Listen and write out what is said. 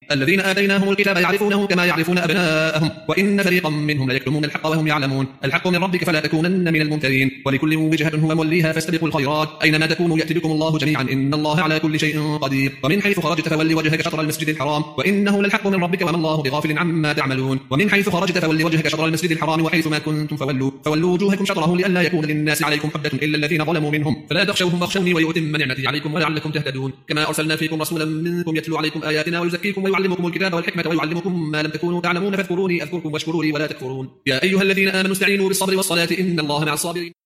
الذين آتيناهم الكتاب يعرفونه كما يعرفون أبناءهم وإن فريقا منهم ليكتمون الحق وهم يعلمون الحق من ربك فلا تكونن من الممترين ولكل وجهة هو موليها فاستبقوا الخيرات أينما تكونوا يأتي بكم الله جميعا إن الله على كل شيء قدير ومن حيث خرجت فول وجهك شطر المسجد الحرام وإنه للحق من ربك وما الله بغافل عما تعملون ومن حيث خرجت فول وجهك شطر المسجد الحرام وحيث ما كنتم فولوا وجوهكم شطره لئلا يكون للناس عليكم حجة إلا الذين ظلموا منهم فلا تخشوهم واخشوني ويؤتم نعمتي عليكم ولعلكم تهتدون كما أرسلنا فيكم رسولا منكم يتلو عليكم آياتنا ويزكيكم ويعلمكم الكتاب والحكمة ويعلمكم ما لم تكونوا تعلمون فاذكروني أذكركم واشكروا لي ولا تكفرون يا أيها الذين آمنوا استعينوا بالصبر والصلاة إن الله مع الصابرين